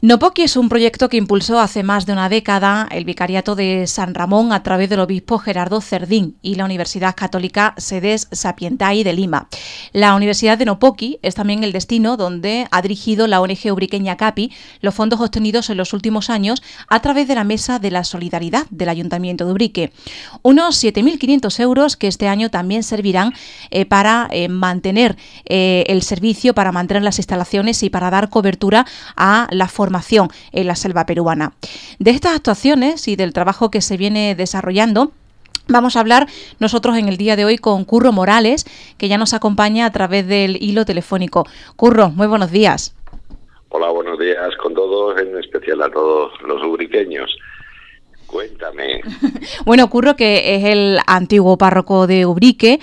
Nopoki es un proyecto que impulsó hace más de una década el Vicariato de San Ramón a través del obispo Gerardo Cerdín y la Universidad Católica Sedes Sapientai de Lima. La Universidad de Nopoki es también el destino donde ha dirigido la ONG ubriqueña CAPI los fondos obtenidos en los últimos años a través de la Mesa de la Solidaridad del Ayuntamiento de Ubrique. Unos 7.500 euros que este año también servirán para mantener el servicio, para mantener las instalaciones y para dar cobertura a la formación en la selva peruana. De estas actuaciones y del trabajo que se viene desarrollando vamos a hablar nosotros en el día de hoy con Curro Morales, que ya nos acompaña a través del hilo telefónico. Curro, muy buenos días. Hola, buenos días con todos, en especial a todos los ubriqueños. Cuéntame. Bueno, Curro, que es el antiguo párroco de Ubrique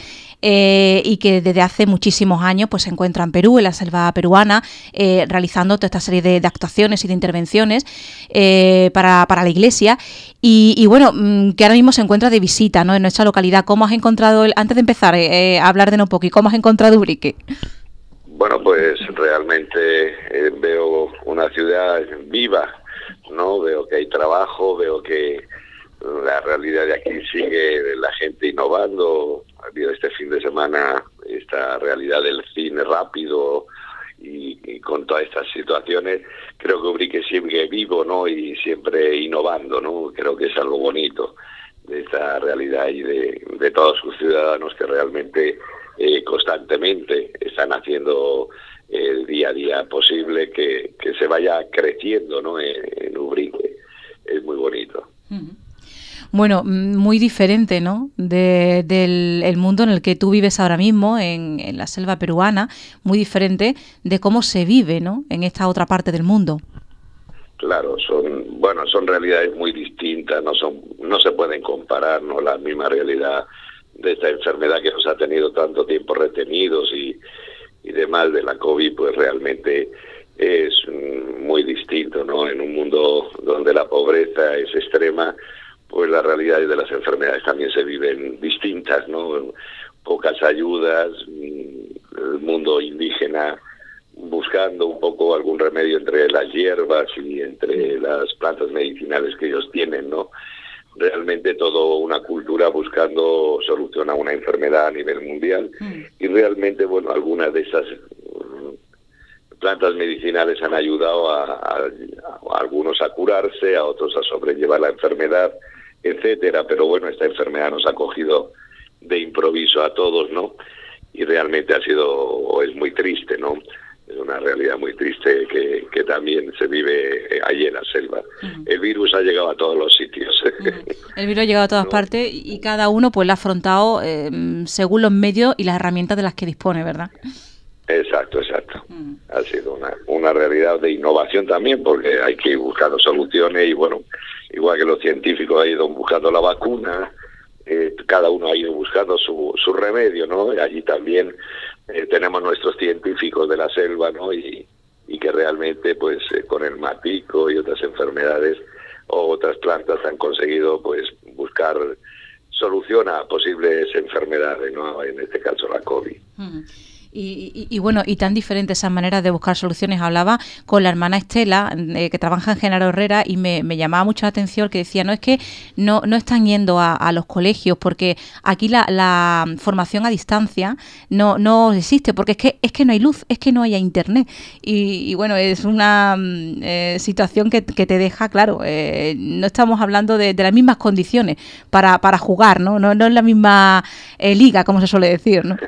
y que desde hace muchísimos años pues se encuentra en Perú, en la selva peruana, realizando toda esta serie de actuaciones y de intervenciones para la Iglesia. Y bueno, que ahora mismo se encuentra de visita, ¿no?, en nuestra localidad. ¿Cómo has encontrado, antes de empezar a hablar de Nopoki, cómo has encontrado Ubrique? Bueno, pues realmente veo una ciudad viva, ¿no? Veo que hay trabajo, veo que la realidad de aquí sigue la gente innovando. Ha habido este fin de semana esta realidad del cine rápido y con todas estas situaciones, creo que Ubrique sigue vivo, ¿no? Y siempre innovando, ¿no? Creo que es algo bonito de esta realidad y de todos sus ciudadanos que realmente constantemente están haciendo el día a día posible que se vaya creciendo, ¿no? En Ubrique. Es muy bonito. Bueno, muy diferente, ¿no?, del mundo en el que tú vives ahora mismo, en la selva peruana, muy diferente de cómo se vive, ¿no?, en esta otra parte del mundo. Claro, son realidades muy distintas, no se pueden comparar, ¿no? La misma realidad de esta enfermedad que nos ha tenido tanto tiempo retenidos y demás de la COVID, pues realmente es muy distinto, ¿no? En un mundo donde la pobreza es extrema, pues las realidades de las enfermedades también se viven distintas, ¿no? Pocas ayudas, el mundo indígena buscando un poco algún remedio entre las hierbas y entre las plantas medicinales que ellos tienen, ¿no? Realmente toda una cultura buscando solución a una enfermedad a nivel mundial. Y realmente, bueno, algunas de esas plantas medicinales han ayudado a algunos a curarse, a otros a sobrellevar la enfermedad, etcétera. Pero bueno, esta enfermedad nos ha cogido de improviso a todos, ¿no? Y realmente es muy triste, ¿no? Es una realidad muy triste que también se vive allí en la selva. El virus ha llegado a todos los sitios. El virus ha llegado a todas partes y cada uno pues lo ha afrontado según los medios y las herramientas de las que dispone, ¿verdad? Exacto. Ha sido una realidad de innovación también, porque hay que ir buscando soluciones y bueno, igual que los científicos han ido buscando la vacuna, cada uno ha ido buscando su remedio, ¿no? Y allí también tenemos nuestros científicos de la selva, ¿no? Y que realmente pues con el matico y otras enfermedades o otras plantas han conseguido pues buscar solución a posibles enfermedades, ¿no? En este caso la COVID. Y bueno, y tan diferentes esas maneras de buscar soluciones. Hablaba con la hermana Estela, que trabaja en Genaro Herrera, y me llamaba mucho la atención que decía, no es que no están yendo a los colegios, porque aquí la formación a distancia no existe, porque es que no hay luz, es que no hay internet. Y bueno, es una situación que te deja, claro, no estamos hablando de las mismas condiciones para jugar, ¿no? No es la misma liga, como se suele decir, ¿no?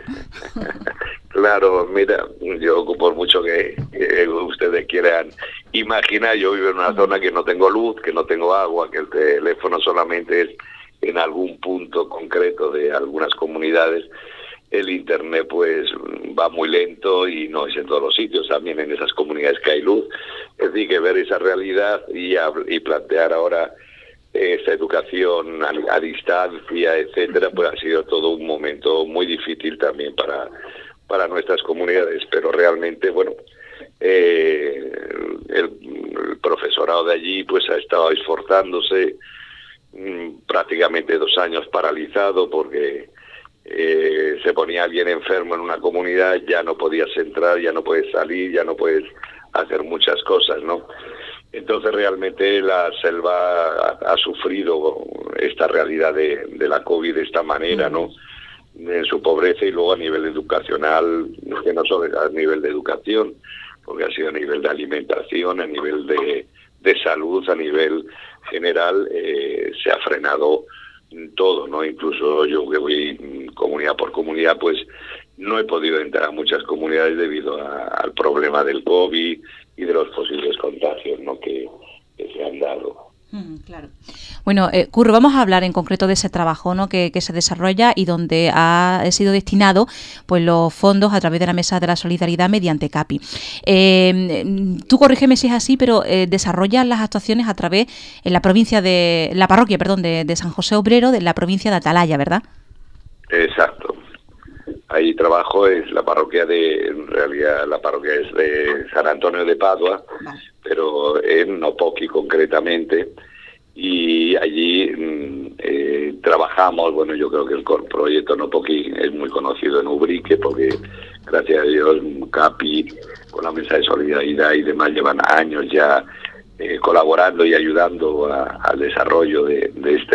Claro, mira, yo por mucho que ustedes quieran imaginar, yo vivo en una zona que no tengo luz, que no tengo agua, que el teléfono solamente es en algún punto concreto de algunas comunidades. El internet pues va muy lento y no es en todos los sitios, también en esas comunidades que hay luz. Es decir, que ver esa realidad y plantear ahora esta educación a distancia, etcétera, pues ha sido todo un momento muy difícil también para nuestras comunidades, pero realmente, bueno, el profesorado de allí pues ha estado esforzándose, prácticamente 2 años paralizado porque se ponía alguien enfermo en una comunidad, ya no podías entrar, ya no puedes salir, ya no puedes hacer muchas cosas, ¿no? Entonces realmente la selva ha sufrido esta realidad de la COVID de esta manera, ¿no? En su pobreza, y luego a nivel educacional, que no solo a nivel de educación, porque ha sido a nivel de alimentación, a nivel de salud, a nivel general, se ha frenado todo, ¿no? Incluso yo que voy comunidad por comunidad, pues no he podido entrar a muchas comunidades debido al problema del COVID y de los posibles contagios, ¿no?, que se han dado. Claro. Bueno, Curro, vamos a hablar en concreto de ese trabajo, ¿no?, que se desarrolla y donde ha sido destinado pues los fondos a través de la Mesa de la Solidaridad mediante CAPI. Tú corrígeme si es así, pero desarrollan las actuaciones a través en la provincia la parroquia, de San José Obrero, de la provincia de Atalaya, ¿verdad? Exacto. Ahí trabajo, es la parroquia en realidad la parroquia es de San Antonio de Padua, vale, pero en Nopoqui concretamente, y allí trabajamos. Bueno, yo creo que el proyecto Nopoqui es muy conocido en Ubrique, porque gracias a Dios CAPI con la Mesa de Solidaridad y demás llevan años ya colaborando y ayudando al desarrollo de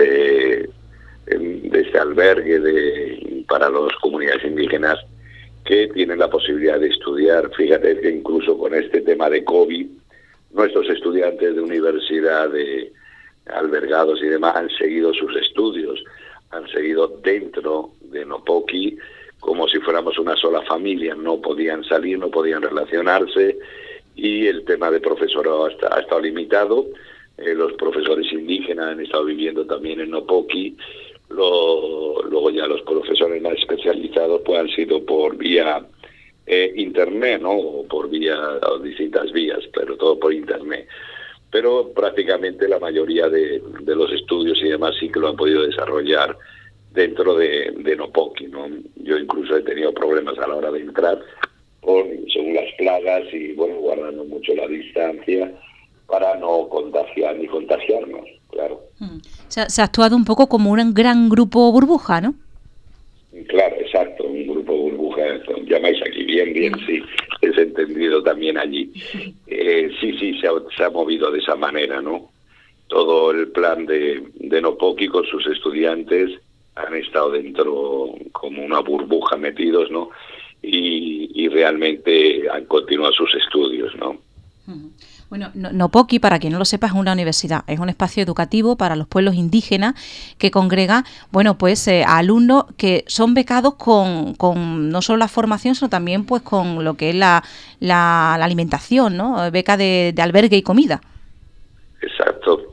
este albergue para las comunidades indígenas que tienen la posibilidad de estudiar. Fíjate que incluso con este tema de COVID, nuestros estudiantes de universidad, de albergados y demás, han seguido sus estudios, han seguido dentro de Nopoqui como si fuéramos una sola familia. No podían salir, no podían relacionarse, y el tema de profesorado ha estado limitado. Los profesores indígenas han estado viviendo también en Nopoqui. Luego ya los profesores más especializados pues han sido por vía internet, ¿no?, o por distintas vías, pero todo por internet. Pero prácticamente la mayoría de los estudios y demás sí que lo han podido desarrollar dentro de Nopoqui, ¿no? Yo incluso he tenido problemas a la hora de entrar según las plagas, y bueno, guardando mucho la distancia para no contagiar ni contagiarnos, claro. Se ha actuado un poco como un gran grupo burbuja, ¿no? Claro, exacto, un grupo burbuja, llamáis aquí bien, sí, es entendido también allí. Sí, se ha movido de esa manera, ¿no? Todo el plan de Nopoqui con sus estudiantes han estado dentro como una burbuja metidos, ¿no? Y realmente han continuado sus estudios, ¿no? Bueno, Nopoqui, para quien no lo sepa, es una universidad, es un espacio educativo para los pueblos indígenas que congrega, bueno, pues a alumnos que son becados con no solo la formación, sino también pues con lo que es la alimentación, ¿no? Beca de albergue y comida. Exacto.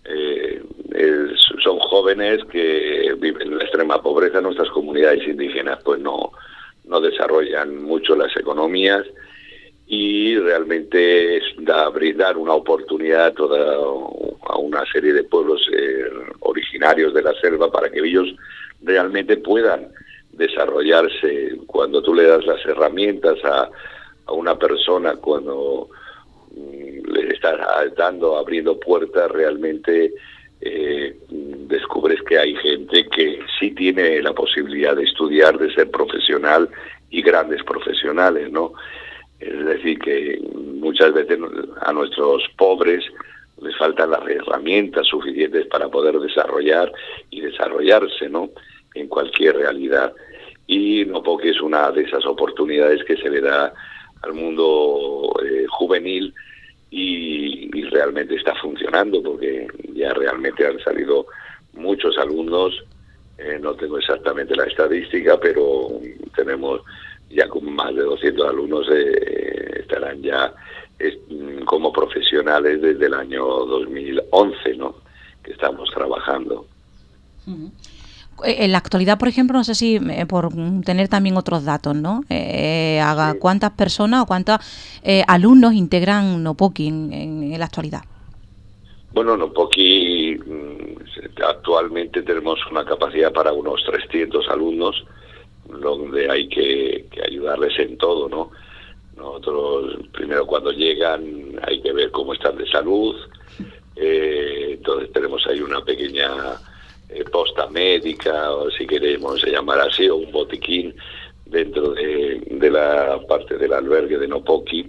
Son jóvenes que viven en la extrema pobreza. Nuestras comunidades indígenas pues no desarrollan mucho las economías, y realmente es brindar una oportunidad a una serie de pueblos originarios de la selva para que ellos realmente puedan desarrollarse. Cuando tú le das las herramientas a una persona, cuando le estás abriendo puertas, realmente descubres que hay gente que sí tiene la posibilidad de estudiar, de ser profesional, y grandes profesionales, ¿no? Es decir, que muchas veces a nuestros pobres les faltan las herramientas suficientes para poder desarrollar y desarrollarse, ¿no?, en cualquier realidad. Y Nopoqui es una de esas oportunidades que se le da al mundo juvenil, y realmente está funcionando, porque ya realmente han salido muchos alumnos. No tengo exactamente la estadística, pero tenemos ya con más de 200 alumnos, estarán ya como profesionales desde el año 2011, ¿no?, que estamos trabajando. En la actualidad, por ejemplo, no sé si por tener también otros datos, ¿no? ¿Cuántas personas o cuántos alumnos integran Nopoqui en la actualidad? Bueno, Nopoqui actualmente tenemos una capacidad para unos 300 alumnos, donde hay que ayudarles en todo, ¿no? Nosotros, primero cuando llegan, hay que ver cómo están de salud. Entonces tenemos ahí una pequeña posta médica, o si queremos llamar así, o un botiquín dentro de la parte del albergue de Nopoqui,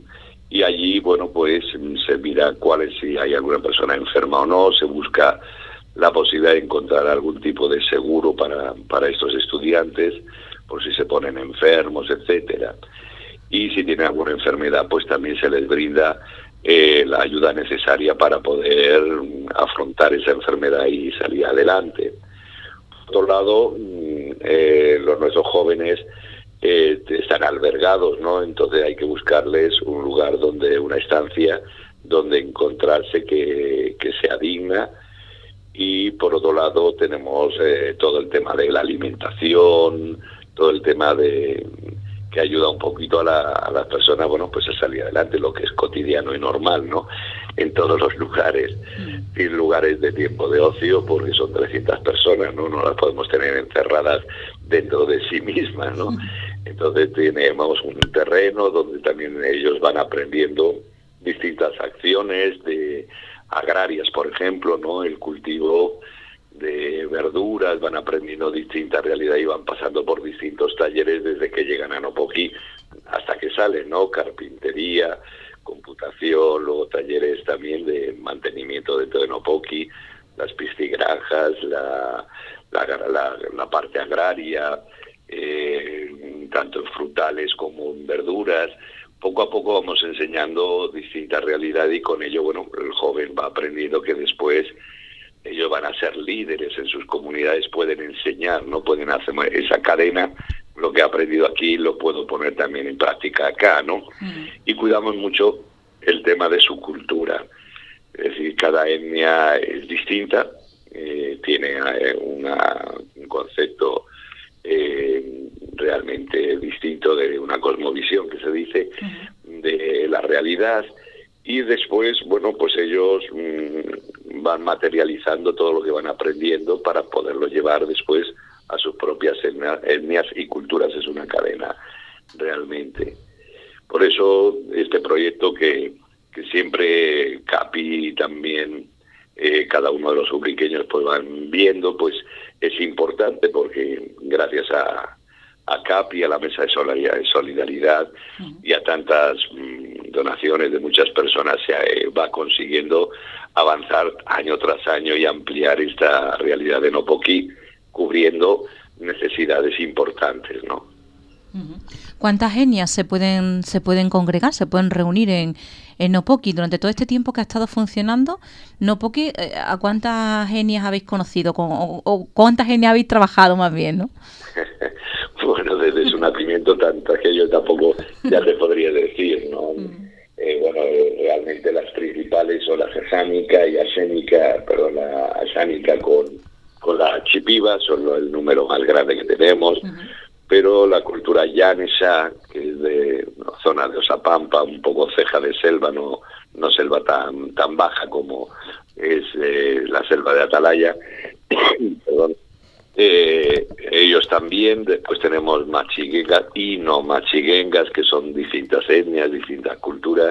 y allí, bueno, pues se mira si hay alguna persona enferma o no, se busca la posibilidad de encontrar algún tipo de seguro para estos estudiantes, por si se ponen enfermos, etcétera. Y si tienen alguna enfermedad, pues también se les brinda la ayuda necesaria para poder afrontar esa enfermedad y salir adelante. Por otro lado, nuestros jóvenes están albergados, ¿no? Entonces hay que buscarles un lugar una estancia donde encontrarse que sea digna. Y por otro lado tenemos todo el tema de la alimentación, todo el tema que ayuda un poquito a las personas, bueno, pues a salir adelante, lo que es cotidiano y normal, ¿no? En todos los lugares, sin lugares de tiempo de ocio, porque son 300 personas, ¿no? No las podemos tener encerradas dentro de sí mismas, ¿no? Entonces tenemos un terreno donde también ellos van aprendiendo distintas acciones agrarias, por ejemplo, ¿no? El cultivo de verduras, van aprendiendo distintas realidades y van pasando por distintos talleres desde que llegan a Nopoquí hasta que salen, ¿no? Carpintería, computación, luego talleres también de mantenimiento dentro de Nopoquí, las piscigranjas, la parte agraria, tanto en frutales como en verduras. Poco a poco vamos enseñando distintas realidades y con ello, bueno, el joven va aprendiendo que después ellos van a ser líderes en sus comunidades, pueden enseñar, no pueden hacer esa cadena, lo que he aprendido aquí lo puedo poner también en práctica acá, ¿no? Y cuidamos mucho el tema de su cultura, es decir, cada etnia es distinta, tiene un concepto realmente distinto de una cosmovisión que se dice de la realidad. Y después, bueno, pues ellos van materializando todo lo que van aprendiendo para poderlo llevar después a sus propias etnias y culturas. Es una cadena realmente. Por eso este proyecto que siempre Capi y también cada uno de los ubriqueños pues van viendo, pues es importante porque gracias a Capi, a la Mesa de Solidaridad y a tantas donaciones de muchas personas se va consiguiendo avanzar año tras año y ampliar esta realidad de Nopoquí, cubriendo necesidades importantes, ¿no? ¿Cuántas etnias se pueden congregar, se pueden reunir en Nopoquí? Durante todo este tiempo que ha estado funcionando, Nopoquí, ¿a cuántas etnias habéis conocido o cuántas etnias habéis trabajado más bien, no? Bueno, desde su nacimiento tantas que yo tampoco ya te podría decir, ¿no? Bueno, realmente las principales son la asánica y la asánica con la chipiva, son el número más grande que tenemos, pero la cultura llanesa, que es de zona de Osapampa, un poco ceja de selva, no selva tan baja como es la selva de Atalaya, perdón. Ellos también. Después tenemos machiguengas y no machiguengas, que son distintas etnias, distintas culturas,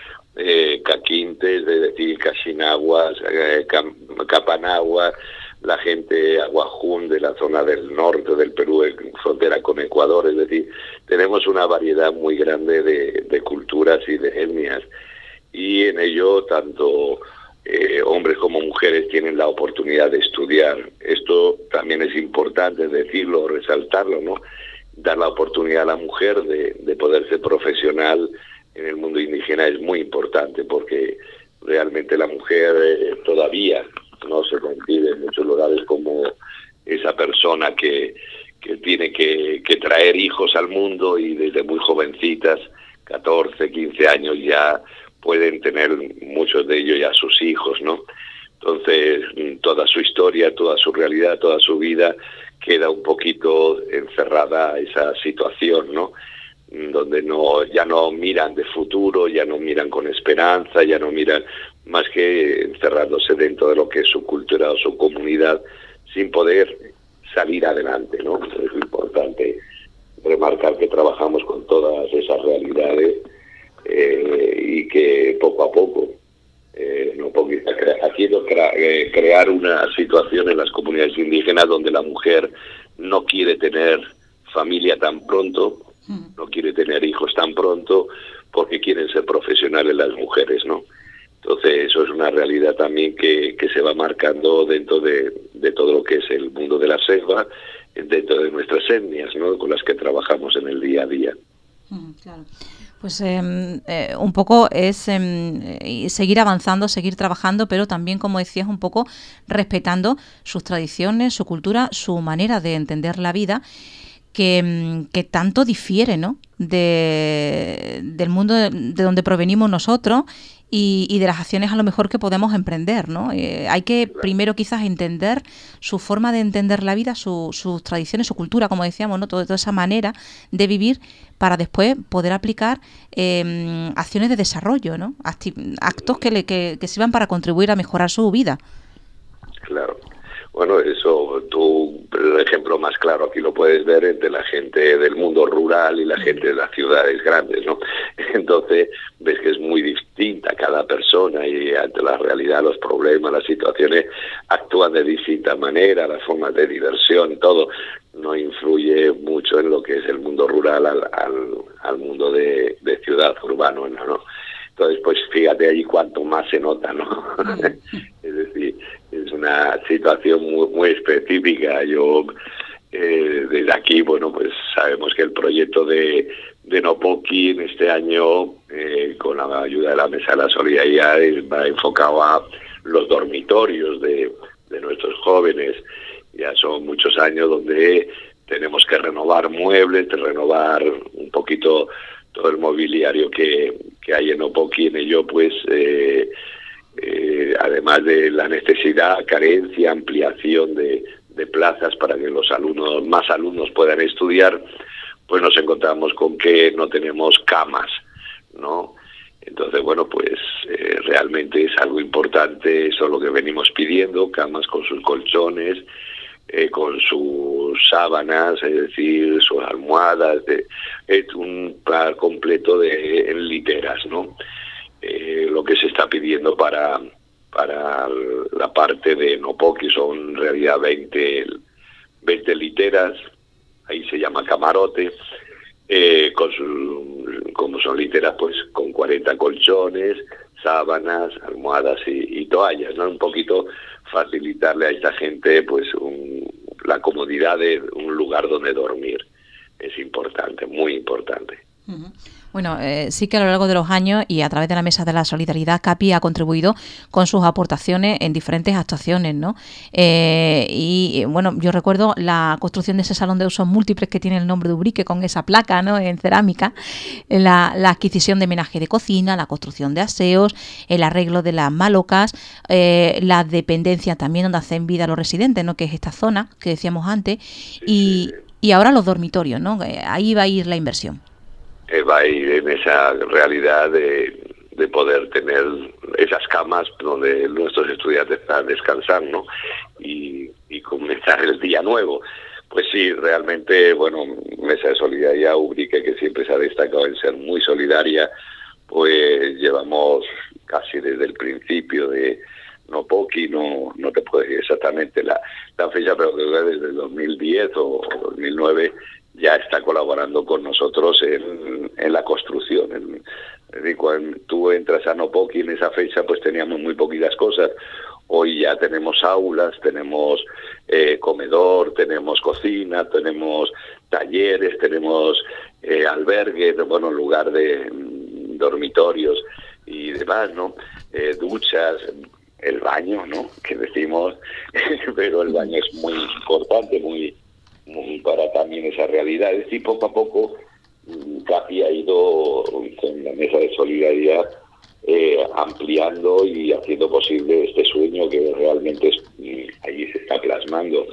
caquintes, es decir, cachinaguas, capanaguas, la gente aguajún de la zona del norte del Perú, en frontera con Ecuador. Es decir, tenemos una variedad muy grande de culturas y de etnias, y en ello tanto hombres como mujeres tienen la oportunidad de estudiar. Esto también es importante decirlo, resaltarlo, ¿no? Dar la oportunidad a la mujer de poder ser profesional en el mundo indígena es muy importante, porque realmente la mujer todavía no se concibe en muchos lugares como esa persona que tiene que traer hijos al mundo, y desde muy jovencitas, 14, 15 años ya pueden tener muchos de ellos ya sus hijos, ¿no? Entonces, toda su historia, toda su realidad, toda su vida queda un poquito encerrada esa situación, ¿no? Donde ya no miran de futuro, ya no miran con esperanza, ya no miran más que encerrándose dentro de lo que es su cultura o su comunidad, sin poder salir adelante, ¿no? Es importante remarcar que trabajamos con todas esas realidades y que poco a poco haciendo crear una situación en las comunidades indígenas donde la mujer no quiere tener familia tan pronto, no quiere tener hijos tan pronto, porque quieren ser profesionales las mujeres, ¿no? Entonces eso es una realidad también que se va marcando dentro de todo lo que es el mundo de la selva, dentro de nuestras etnias, ¿no?, con las que trabajamos en el día a día. Claro. Pues un poco es seguir avanzando, seguir trabajando, pero también, como decías, un poco respetando sus tradiciones, su cultura, su manera de entender la vida, que tanto difiere, ¿no?, del mundo de donde provenimos nosotros y de las acciones a lo mejor que podemos emprender, ¿no? Hay que primero quizás entender su forma de entender la vida, sus tradiciones, su cultura, como decíamos, ¿no?, toda esa manera de vivir, para después poder aplicar acciones de desarrollo, ¿no?, actos que sirvan para contribuir a mejorar su vida. Claro. Bueno, eso, tú, el ejemplo más claro aquí lo puedes ver entre la gente del mundo rural y la gente de las ciudades grandes, ¿no? Entonces, ves que es muy distinta cada persona y ante la realidad, los problemas, las situaciones, actúan de distinta manera, las formas de diversión, todo no influye mucho en lo que es el mundo rural al mundo de ciudad, urbano, ¿no? Entonces, pues fíjate allí cuánto más se nota, ¿no? Es decir, es una situación muy, muy específica. Yo, desde aquí, bueno, pues sabemos que el proyecto de Nopoki en este año, con la ayuda de la Mesa de la Solidaridad, va enfocado a los dormitorios de nuestros jóvenes. Ya son muchos años donde tenemos que renovar muebles, renovar un poquito todo el mobiliario que hay en Nopoki. En ello, pues, además de la necesidad, carencia, ampliación de plazas para que más alumnos puedan estudiar, pues nos encontramos con que no tenemos camas, ¿no? Entonces, bueno, pues realmente es algo importante, eso es lo que venimos pidiendo, camas con sus colchones, con sus sábanas, es decir, sus almohadas, es un par completo en literas, ¿no? Lo que se está pidiendo para la parte de Nopoki son en realidad 20 literas, ahí se llama camarote, como son literas, pues con 40 colchones, sábanas, almohadas y toallas, ¿no? Un poquito facilitarle a esta gente, pues, la comodidad de un lugar donde dormir. Es importante, muy importante. Bueno, sí que a lo largo de los años y a través de la Mesa de la Solidaridad, CAPI ha contribuido con sus aportaciones en diferentes actuaciones, ¿no? Y bueno, yo recuerdo la construcción de ese salón de usos múltiples que tiene el nombre de Ubrique, con esa placa, ¿no?, en cerámica, la adquisición de menaje de cocina, la construcción de aseos, el arreglo de las malocas, la dependencia también donde hacen vida los residentes, ¿no?, que es esta zona que decíamos antes, y ahora los dormitorios, ¿no? Ahí va a ir la inversión. Va a ir en esa realidad de poder tener esas camas donde nuestros estudiantes están descansando, ¿no?, y comenzar el día nuevo. Pues sí, realmente, bueno, Mesa de Solidaridad Ubrique, que siempre se ha destacado en ser muy solidaria, pues llevamos casi desde el principio de Nopoki, no te puedo decir exactamente la fecha, pero creo que desde el 2010 o 2009 ya está colaborando con nosotros en la construcción. Es decir, cuando tú entras a Nopoki en esa fecha, pues teníamos muy poquitas cosas. Hoy ya tenemos aulas, tenemos comedor, tenemos cocina, tenemos talleres, tenemos albergues, bueno, lugar de dormitorios y demás, ¿no? Duchas, el baño, ¿no?, que decimos, pero el baño es muy importante, muy para también esa realidad. Es decir, poco a poco CAPI ha ido con la Mesa de Solidaridad ampliando y haciendo posible este sueño que realmente allí se está plasmando.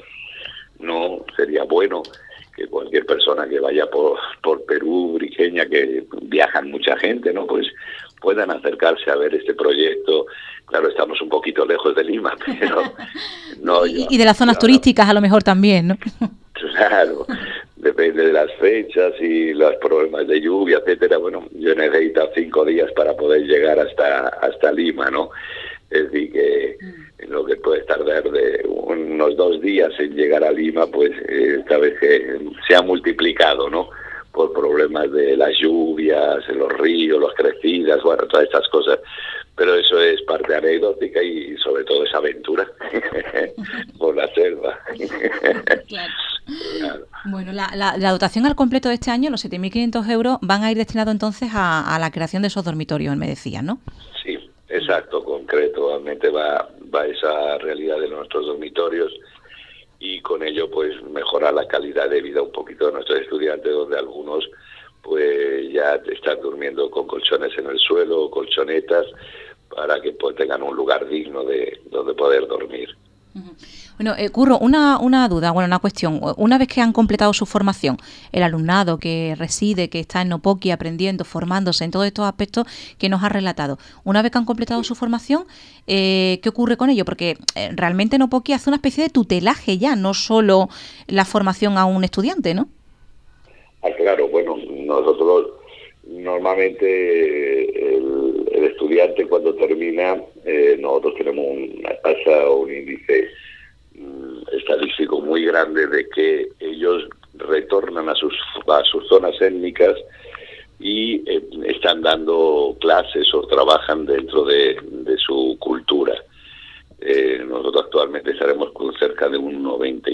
No sería bueno que cualquier persona que vaya por Perú, Briqueña, que viajan mucha gente, ¿no?, pues puedan acercarse a ver este proyecto. Claro, estamos un poquito lejos de Lima, pero no. Y de las zonas turísticas a lo mejor también, ¿no? Claro, depende de las fechas y los problemas de lluvia, etcétera. Bueno, yo necesito 5 días para poder llegar hasta Lima, ¿no? Es decir, que en lo que puede tardar de unos 2 días en llegar a Lima, pues esta vez que se ha multiplicado, ¿no?, por problemas de las lluvias, en los ríos, las crecidas, bueno, todas estas cosas. Pero eso es parte anecdótica y sobre todo es aventura por la selva. Claro. Claro. Bueno, la dotación al completo de este año, los 7.500 euros, van a ir destinados entonces a la creación de esos dormitorios, me decían, ¿no? Sí, exacto, concreto. Realmente va esa realidad de nuestros dormitorios y con ello pues mejorar la calidad de vida un poquito de nuestros estudiantes, donde algunos pues ya están durmiendo con colchones en el suelo o colchonetas para que pues tengan un lugar digno de donde poder dormir. Bueno, Curro, una duda, bueno, una cuestión. Una vez que han completado su formación, el alumnado que reside, que está en Nopoki aprendiendo, formándose en todos estos aspectos que nos ha relatado, una vez que han completado su formación, ¿qué ocurre con ello? Porque realmente Nopoki hace una especie de tutelaje ya, no solo la formación a un estudiante, ¿no? Claro, bueno, nosotros normalmente el estudiante cuando termina, nosotros tenemos una tasa o un índice estadístico muy grande de que ellos retornan a sus zonas étnicas y están dando clases o trabajan dentro de su cultura. Nosotros actualmente estaremos con cerca de un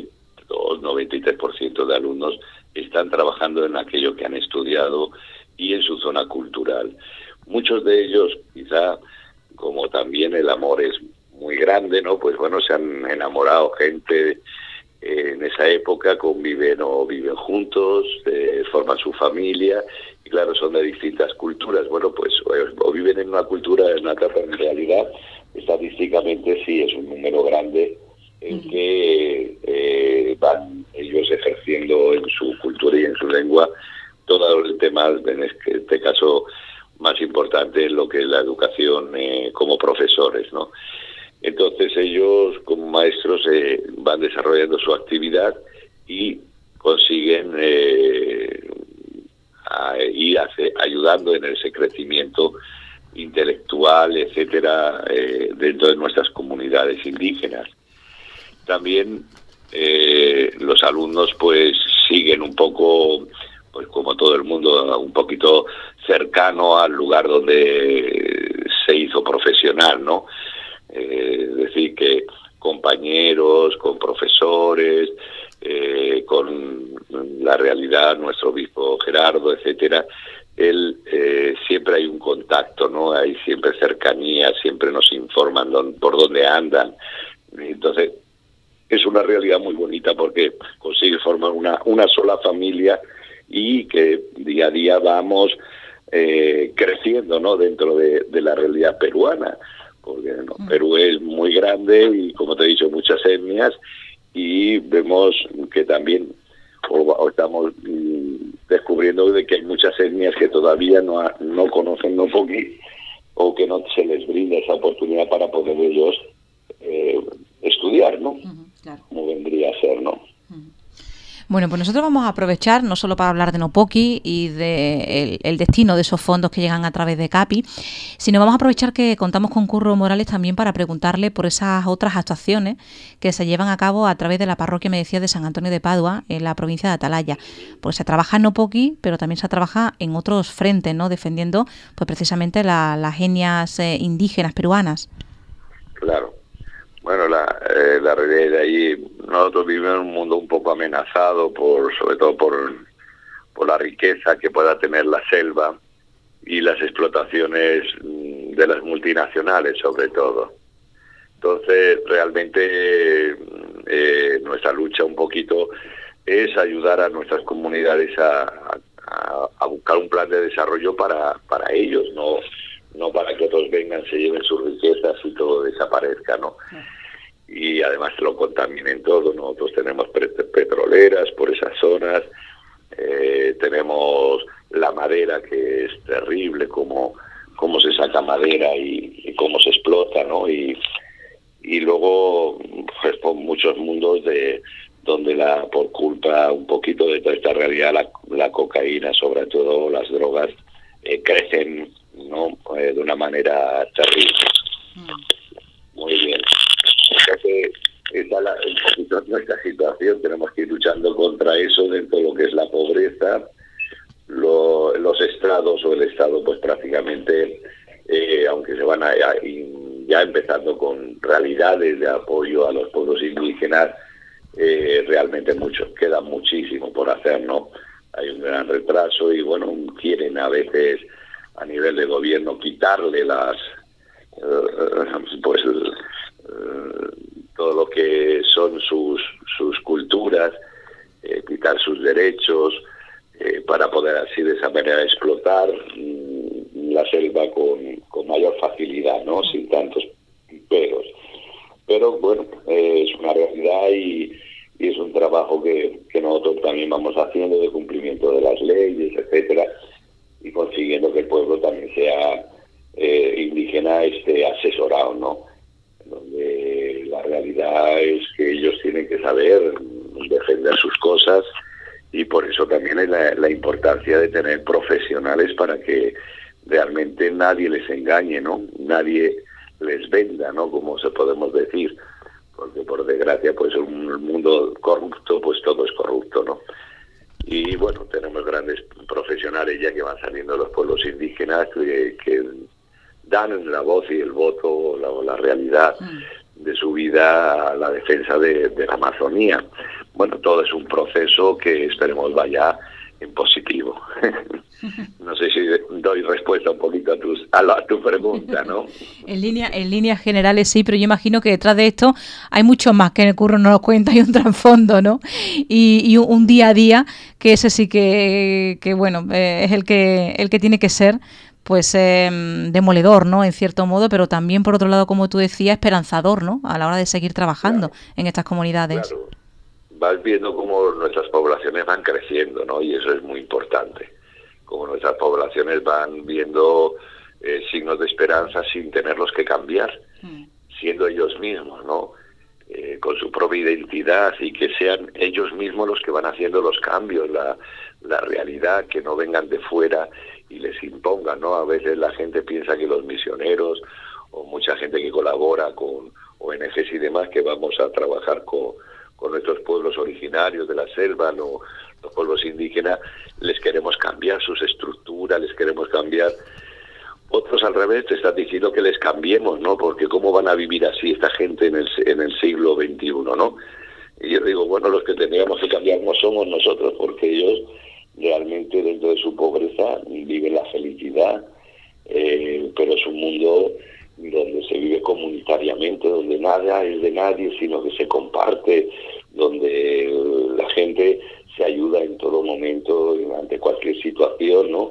93% de alumnos están trabajando en aquello que han estudiado y en su zona cultural. Muchos de ellos, quizá, como también el amor es muy grande, ¿no? Pues bueno, se han enamorado gente en esa época, conviven o viven juntos, forman su familia, y claro, son de distintas culturas. Bueno, pues o viven en una cultura, en una etapa, en realidad, estadísticamente sí es un número grande en que van ellos ejerciendo en su cultura y en su lengua todo el tema, en este caso más importante, lo que es la educación como profesores, ¿no? Entonces ellos como maestros van desarrollando su actividad y consiguen ir ayudando en ese crecimiento intelectual, etcétera, dentro de nuestras comunidades indígenas. También los alumnos pues siguen un poco, pues como todo el mundo, un poquito cercano al lugar donde se hizo profesional, ¿no? Es decir, que compañeros, con profesores, con la realidad, nuestro obispo Gerardo, etcétera, siempre hay un contacto, ¿no? Hay siempre cercanía, siempre nos informan por dónde andan. Entonces, es una realidad muy bonita porque consigue formar una sola familia y que día a día vamos creciendo, ¿no? Dentro de la realidad peruana, porque ¿no? Perú es muy grande y, como te he dicho, muchas etnias, y vemos que también estamos descubriendo de que hay muchas etnias que todavía no conocen Nopoki o que no se les brinda esa oportunidad para poder ellos estudiar, ¿no? Claro. Como vendría a ser, ¿no? Bueno, pues nosotros vamos a aprovechar no solo para hablar de Nopoki y de el destino de esos fondos que llegan a través de CAPI, sino vamos a aprovechar que contamos con Curro Morales también para preguntarle por esas otras actuaciones que se llevan a cabo a través de la parroquia, me decía, de San Antonio de Padua, en la provincia de Atalaya. Pues se trabaja en Nopoki, pero también se trabaja en otros frentes, ¿no? Defendiendo pues precisamente las etnias indígenas peruanas. Claro. Bueno, la realidad de ahí, nosotros vivimos en un mundo un poco amenazado, sobre todo por la riqueza que pueda tener la selva y las explotaciones de las multinacionales, sobre todo. Entonces, realmente nuestra lucha un poquito es ayudar a nuestras comunidades a buscar un plan de desarrollo para ellos, no para que otros vengan, se lleven sus riquezas y todo desaparezca, ¿no? Y además lo contaminen todo. Nosotros tenemos petroleras por esas zonas, tenemos la madera, que es terrible, cómo se saca madera y cómo se explota, ¿no? Y luego pues, por muchos mundos donde por culpa un poquito de toda esta realidad, la cocaína, sobre todo las drogas, crecen, ¿no? De una manera terrible. Muy bien. O sea que esa es un poquito nuestra situación. Tenemos que ir luchando contra eso dentro de lo que es la pobreza, los estados o el estado pues prácticamente, aunque se van ya empezando con realidades de apoyo a los pueblos indígenas, realmente queda muchísimo por hacer, ¿no? Hay un gran retraso y bueno, quieren a veces a nivel de gobierno quitarle todo lo que son sus culturas, quitar sus derechos, para poder así de esa manera explotar la selva con mayor facilidad, ¿no? Sin tantos peros. Pero bueno, es una realidad y es un trabajo que nosotros también vamos haciendo de cumplimiento de las leyes, etcétera, y consiguiendo que el pueblo también sea indígena, esté asesorado, ¿no? Donde la realidad es que ellos tienen que saber defender sus cosas, y por eso también es la importancia de tener profesionales para que realmente nadie les engañe, ¿no? Nadie les venda, ¿no? Como se podemos decir, porque por desgracia pues en un mundo corrupto pues todo es corrupto, ¿no? Y bueno, tenemos grandes profesionales ya que van saliendo de los pueblos indígenas que dan la voz y el voto, la realidad de su vida a la defensa de la Amazonía. Bueno, todo es un proceso que esperemos vaya en positivo. No sé si doy respuesta un poquito a tu pregunta, ¿no? En líneas generales sí, pero yo imagino que detrás de esto hay mucho más que en el curro no lo cuenta, hay un trasfondo, ¿no? Y un día a día que ese sí que bueno, es el que tiene que ser pues demoledor, ¿no? En cierto modo, pero también por otro lado, como tú decías, esperanzador, ¿no? A la hora de seguir trabajando en estas comunidades. Claro. Vas viendo cómo nuestras poblaciones van creciendo, ¿no? Y eso es muy importante. Como nuestras poblaciones van viendo signos de esperanza sin tenerlos que cambiar, siendo ellos mismos, ¿no? Con su propia identidad, y que sean ellos mismos los que van haciendo los cambios, la realidad, que no vengan de fuera y les impongan, ¿no? A veces la gente piensa que los misioneros o mucha gente que colabora con ONGs y demás, que vamos a trabajar con nuestros pueblos originarios de la selva, los pueblos indígenas, les queremos cambiar sus estructuras, les queremos cambiar. Otros al revés te están diciendo que les cambiemos, ¿no? Porque cómo van a vivir así esta gente en el siglo XXI, ¿no? Y yo digo, bueno, los que tendríamos que cambiar no somos nosotros, porque ellos realmente dentro de su pobreza viven la felicidad, pero es un mundo donde se vive comunitariamente, donde nada es de nadie, sino que se comparte, donde la gente se ayuda en todo momento, ante cualquier situación, ¿no?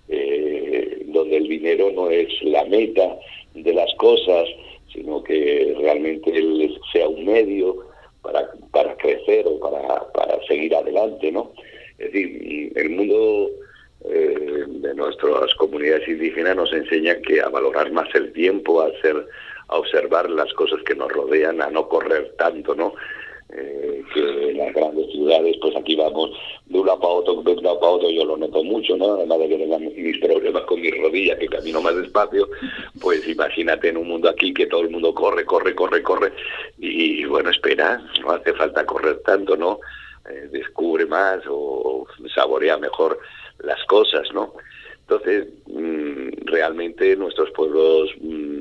Donde el dinero no es la meta de las cosas, sino que realmente él sea un medio para crecer o para seguir adelante, ¿no? Es decir, el mundo de nuestras comunidades indígenas nos enseña que a valorar más el tiempo, a observar las cosas que nos rodean, a no correr tanto, ¿no? Que en las grandes ciudades, pues aquí vamos de un lado para otro, yo lo noto mucho, ¿no? Además de que tengo mis problemas con mis rodillas, que camino más despacio, pues imagínate en un mundo aquí que todo el mundo corre, y bueno, espera, no hace falta correr tanto, ¿no? Descubre más o saborea mejor las cosas, ¿no? Entonces, realmente nuestros pueblos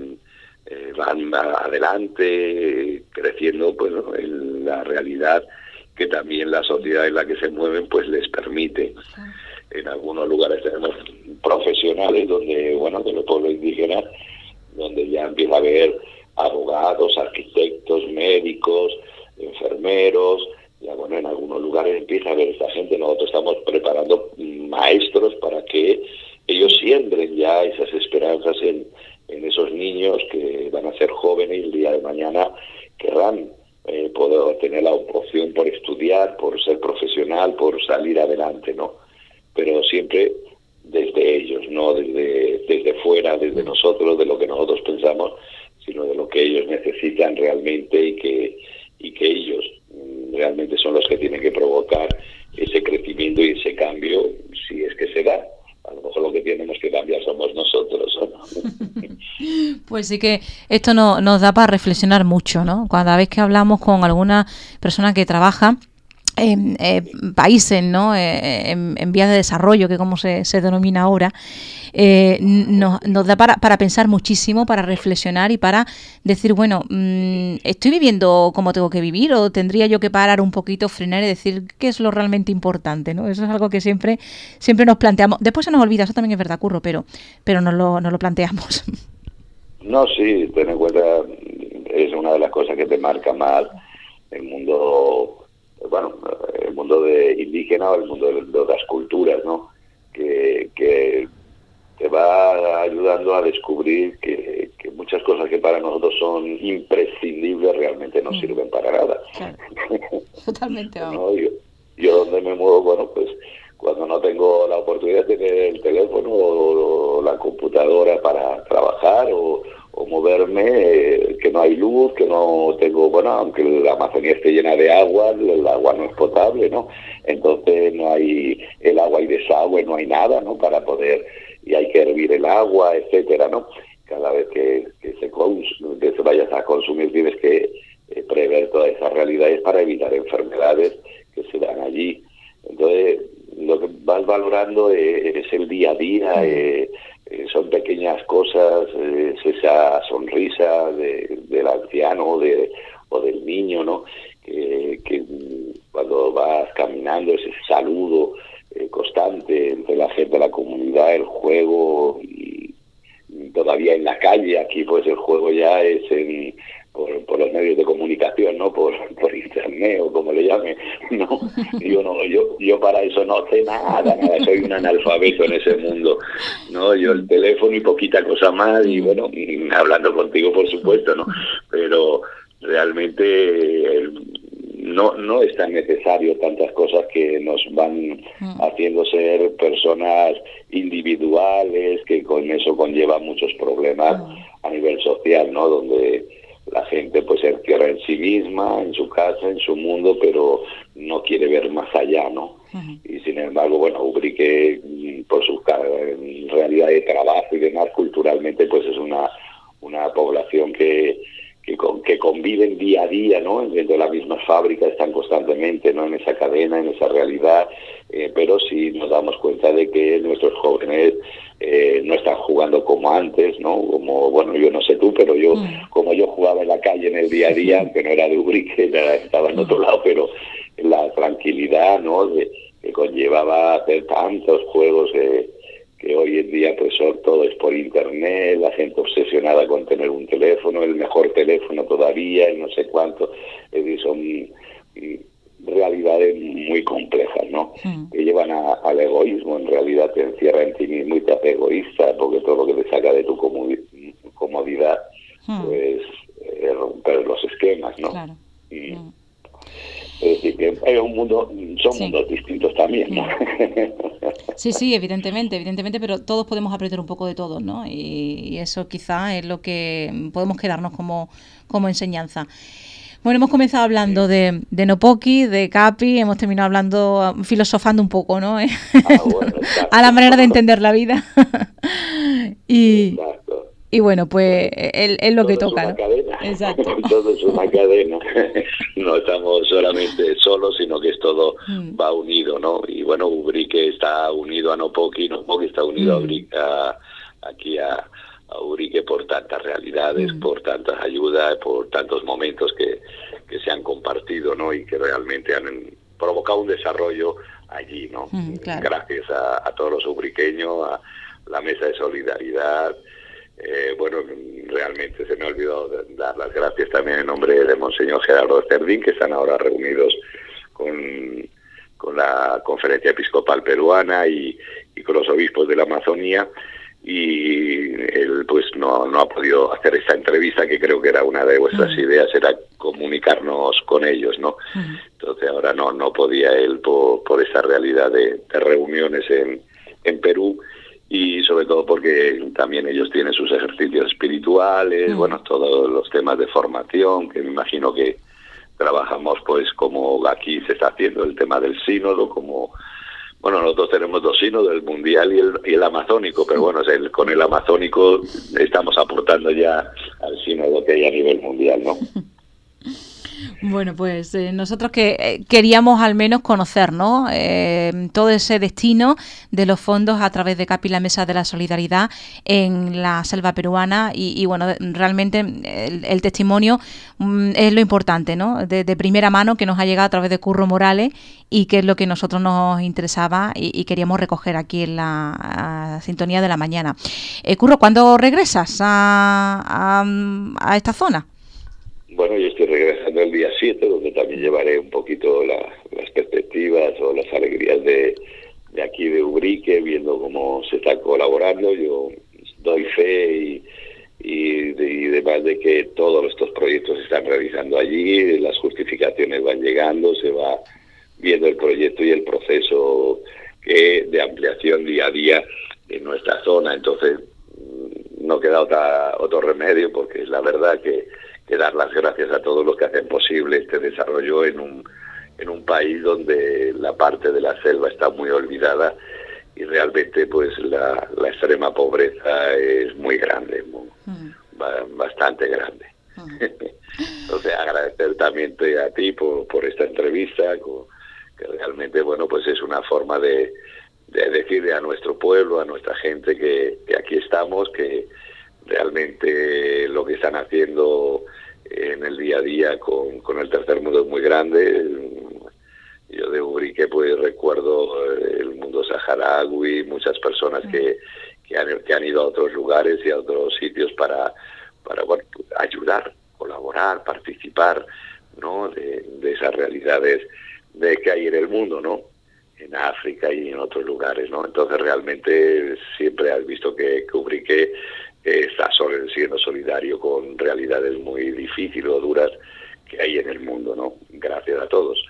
van adelante, creciendo, pues, ¿no? En la realidad que también la sociedad en la que se mueven, pues, les permite. En algunos lugares tenemos profesionales donde, bueno, de los pueblos indígenas, donde ya empieza a haber abogados, arquitectos, médicos, enfermeros. Ya bueno, en algunos lugares empieza a ver esta gente. Nosotros estamos preparando maestros para que ellos siembren ya esas esperanzas en esos niños que van a ser jóvenes y el día de mañana querrán poder tener la opción por estudiar, por ser profesional, por salir adelante, ¿no? Pero siempre desde ellos, no desde fuera, desde nosotros, de lo que nosotros pensamos, sino de lo que ellos necesitan realmente, y que ellos realmente son los que tienen que provocar ese crecimiento y ese cambio, si es que se da. A lo mejor lo que tenemos que cambiar somos nosotros, ¿no? Pues sí que esto nos da para reflexionar mucho, ¿no? Cada vez que hablamos con alguna persona que trabaja países, ¿no? En vías de desarrollo, que como se denomina ahora, nos da para pensar muchísimo, para reflexionar y para decir, bueno, ¿estoy viviendo como tengo que vivir o tendría yo que parar un poquito, frenar y decir qué es lo realmente importante, ¿no? Eso es algo que siempre nos planteamos. Después se nos olvida, eso también es verdad, Curro, pero nos lo planteamos. No, sí, ten en cuenta, es una de las cosas que te marca más el mundo, bueno, el mundo de indígena o el mundo de las culturas, ¿no? Que te va ayudando a descubrir que muchas cosas que para nosotros son imprescindibles realmente no sirven para nada. Claro. Totalmente. ¿No? Yo donde me muevo, bueno, pues cuando no tengo la oportunidad de tener el teléfono o la computadora para trabajar o moverme, que no hay luz, que no tengo, bueno, aunque la Amazonía esté llena de agua, el agua no es potable, ¿no? Entonces no hay el agua y desagüe, no hay nada, ¿no? Para poder, y hay que hervir el agua, etcétera, ¿no? Cada vez que se vayas a consumir tienes que prever todas esas realidades para evitar enfermedades que se dan allí. Entonces, lo que vas valorando es el día a día, son pequeñas cosas, es esa sonrisa del anciano o del niño, ¿no? Que cuando vas caminando, ese saludo constante entre la gente de la comunidad, el juego, y todavía en la calle, aquí pues el juego ya es por los medios de comunicación, ¿no? Por internet o como le llame, ¿no? Yo para eso no sé nada, soy un analfabeto en ese mundo, ¿no? Yo el teléfono y poquita cosa más, y bueno, hablando contigo por supuesto, ¿no? Pero realmente no es tan necesario tantas cosas que nos van haciendo ser personas individuales, que con eso conlleva muchos problemas a nivel social, ¿no? Donde la gente pues se encierra en sí misma, en su casa, en su mundo, pero no quiere ver más allá, ¿no? Y sin embargo, bueno, Ubrique, por su realidad de trabajo y demás, culturalmente pues es una población que conviven día a día, ¿no? Dentro de la misma fábrica, están constantemente, ¿no? En esa cadena, en esa realidad, pero sí nos damos cuenta de que nuestros jóvenes no están jugando como antes, ¿no? Como, bueno, yo no sé tú, pero como yo jugaba en la calle en el día a día, que no era de Ubrique, estaba en otro lado, pero la tranquilidad, ¿no? Que conllevaba hacer tantos juegos que hoy en día pues todo es por internet, la gente obsesionada con tener un teléfono, el mejor teléfono todavía, el no sé cuánto, es decir, son realidades muy complejas, ¿no? Que llevan al egoísmo, en realidad te encierra en ti mismo y te hace egoísta, porque todo lo que te saca de tu comodidad pues es romper los esquemas, ¿no? Claro. Es decir, que hay un mundo, son mundos distintos también, ¿no? Sí, evidentemente, pero todos podemos aprender un poco de todos, ¿no? Y eso quizá es lo que podemos quedarnos como enseñanza. Bueno, hemos comenzado hablando de Nopoki, de Capi, hemos terminado hablando, filosofando un poco, ¿no? Bueno, a la manera de entender la vida. Y bueno, pues es lo que toca, ¿no? Cadena. Exacto. Todo es una cadena. No estamos solamente solos, sino que es todo va unido, ¿no? Y bueno, Ubrique está unido a Nopoki está unido aquí a Ubrique por tantas realidades, por tantas ayudas, por tantos momentos que se han compartido, ¿no? Y que realmente han provocado un desarrollo allí, ¿no? Claro. Gracias a todos los ubriqueños, a la Mesa de Solidaridad. Bueno, realmente se me ha olvidado dar las gracias también en nombre de Monseñor Gerardo Cerdín, que están ahora reunidos con la Conferencia Episcopal Peruana y con los obispos de la Amazonía, y él pues no ha podido hacer esta entrevista, que creo que era una de vuestras ideas, era comunicarnos con ellos, ¿no? Entonces ahora no podía él por esa realidad de reuniones en Perú, y sobre todo porque también ellos tienen sus ejercicios espirituales, bueno, todos los temas de formación, que me imagino que trabajamos pues como aquí se está haciendo el tema del sínodo, como, bueno, nosotros tenemos dos sínodos, el mundial y el amazónico, pero bueno, con el amazónico estamos aportando ya al sínodo que hay a nivel mundial, ¿no? Bueno, pues nosotros que queríamos al menos conocer, ¿no? Todo ese destino de los fondos a través de CAPI, la Mesa de la Solidaridad en la selva peruana y bueno, realmente el testimonio es lo importante, ¿no? De primera mano que nos ha llegado a través de Curro Morales y que es lo que nosotros nos interesaba y queríamos recoger aquí en la sintonía de la mañana. Curro, ¿cuándo regresas a esta zona? Bueno, yo estoy regresando el día 7, donde también llevaré un poquito las perspectivas o las alegrías de aquí de Ubrique, viendo cómo se está colaborando. Yo doy fe y demás de que todos estos proyectos se están realizando allí, las justificaciones van llegando, se va viendo el proyecto y el proceso de ampliación día a día en nuestra zona. Entonces no queda otro remedio, porque es la verdad que dar las gracias a todos los que hacen posible este desarrollo en un país donde la parte de la selva está muy olvidada y realmente pues la extrema pobreza es muy grande, bastante grande. Entonces agradecer también a ti por esta entrevista, que realmente bueno pues es una forma de decirle a nuestro pueblo, a nuestra gente que aquí estamos, que realmente lo que están haciendo en el día a día con el tercer mundo es muy grande. Yo de Ubrique pues recuerdo el mundo saharaui, muchas personas que han ido a otros lugares y a otros sitios para bueno, ayudar, colaborar, participar, ¿no? de esas realidades que hay en el mundo, ¿no? En África y en otros lugares, ¿no? Entonces realmente siempre has visto que Ubrique está siendo solidario con realidades muy difíciles o duras que hay en el mundo, ¿no? Gracias a todos.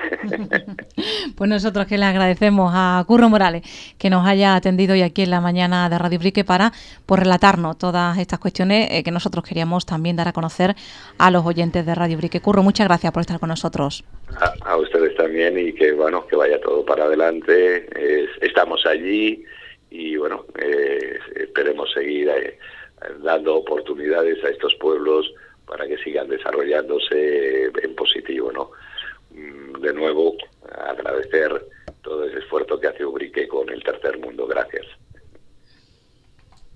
Pues nosotros que le agradecemos a Curro Morales que nos haya atendido hoy aquí en la mañana de Radio Ubrique para relatarnos todas estas cuestiones que nosotros queríamos también dar a conocer a los oyentes de Radio Ubrique. Curro, muchas gracias por estar con nosotros. A ustedes también, y que bueno, que vaya todo para adelante. Estamos allí y bueno, esperemos seguir dando oportunidades a estos pueblos para que sigan desarrollándose en positivo, ¿no? De nuevo, agradecer todo ese esfuerzo que hace Ubrique con el tercer mundo. Gracias.